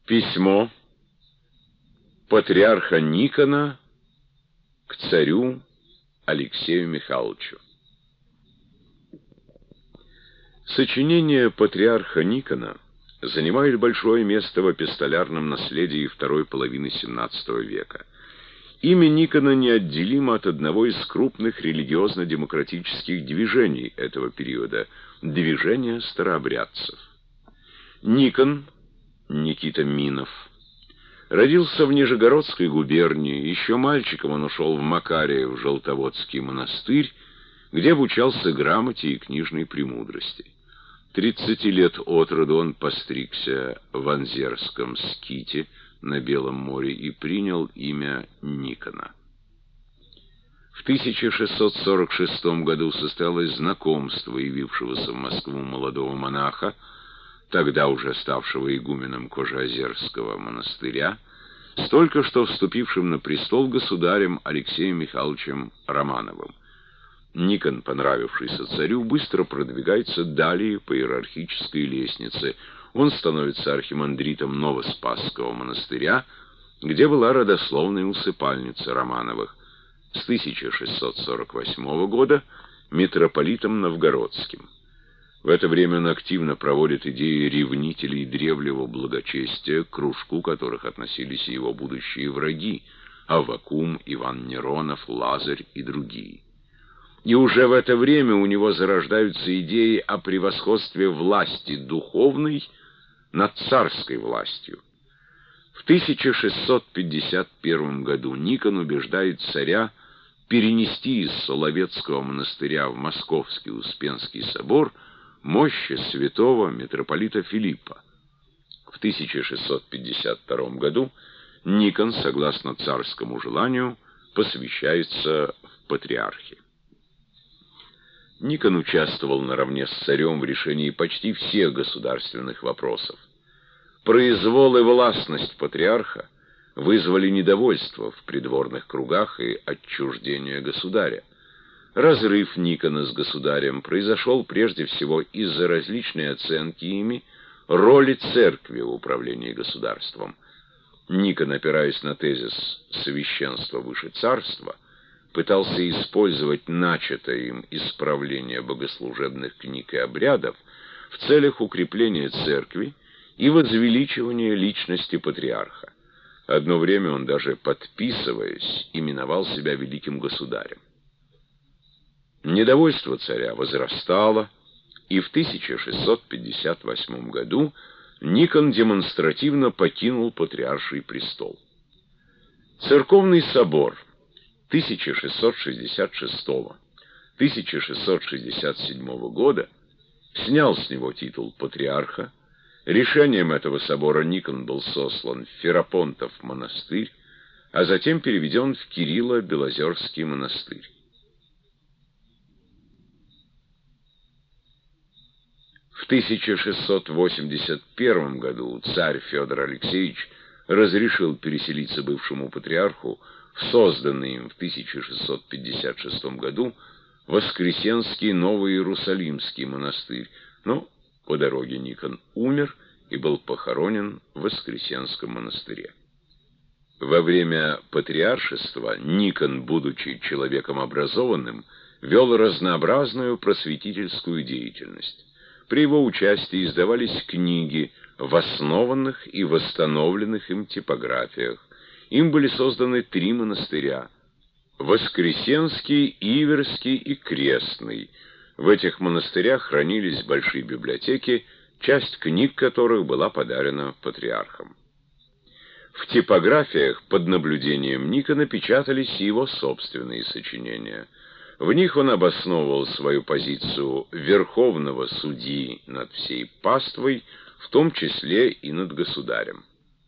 Письмо патриарха Никона к царю Алексею Михайловичу. Сочинения патриарха Никона занимают большое место в эпистолярном наследии второй половины XVII века. Имя Никона неотделимо от одного из крупных религиозно-демократических движений этого периода – движения старообрядцев. Никон, Никита Минов, родился в Нижегородской губернии. Еще мальчиком он ушел в Макарьев Желтоводский монастырь, где обучался грамоте и книжной премудрости. 30 лет от роду он постригся в Анзерском ските на Белом море и принял имя Никона. В 1646 году состоялось знакомство явившегося в Москву молодого монаха, тогда уже ставшего игуменом Кожеозерского монастыря, с только что вступившим на престол государем Алексеем Михайловичем Романовым. Никон, понравившийся царю, быстро продвигается далее по иерархической лестнице. Он становится архимандритом Новоспасского монастыря, где была родословная усыпальница Романовых. С 1648 года митрополитом Новгородским. В это время он активно проводит идеи ревнителей древнего благочестия, к кружку которых относились и его будущие враги – Аввакум, Иван Неронов, Лазарь и другие. И уже в это время у него зарождаются идеи о превосходстве власти духовной над царской властью. В 1651 году Никон убеждает царя перенести из Соловецкого монастыря в Московский Успенский собор мощи святого митрополита Филиппа. В 1652 году Никон, согласно царскому желанию, посвящается в патриархи. Никон участвовал наравне с царем в решении почти всех государственных вопросов. Произвол и властность патриарха вызвали недовольство в придворных кругах и отчуждение государя. Разрыв Никона с государем произошел прежде всего из-за различной оценки ими роли церкви в управлении государством. Никон, опираясь на тезис «священство выше царства», пытался использовать начатое им исправление богослужебных книг и обрядов в целях укрепления церкви и возвеличивания личности патриарха. Одно время он даже, подписываясь, именовал себя великим государем. Недовольство царя возрастало, и в 1658 году Никон демонстративно покинул патриарший престол. Церковный собор 1666-1667 года снял с него титул патриарха. Решением этого собора Никон был сослан в Ферапонтов монастырь, а затем переведен в Кирилло-Белозерский монастырь. В 1681 году царь Федор Алексеевич разрешил переселиться бывшему патриарху в созданный им в 1656 году Воскресенский Новоиерусалимский монастырь, но по дороге Никон умер и был похоронен в Воскресенском монастыре. Во время патриаршества Никон, будучи человеком образованным, вел разнообразную просветительскую деятельность. При его участии издавались книги в основанных и восстановленных им типографиях. Им были созданы 3 монастыря – Воскресенский, Иверский и Крестный. В этих монастырях хранились большие библиотеки, часть книг которых была подарена патриархам. В типографиях под наблюдением Никона печатались и его собственные сочинения. В них он обосновывал свою позицию верховного судьи над всей паствой, в том числе и над государем.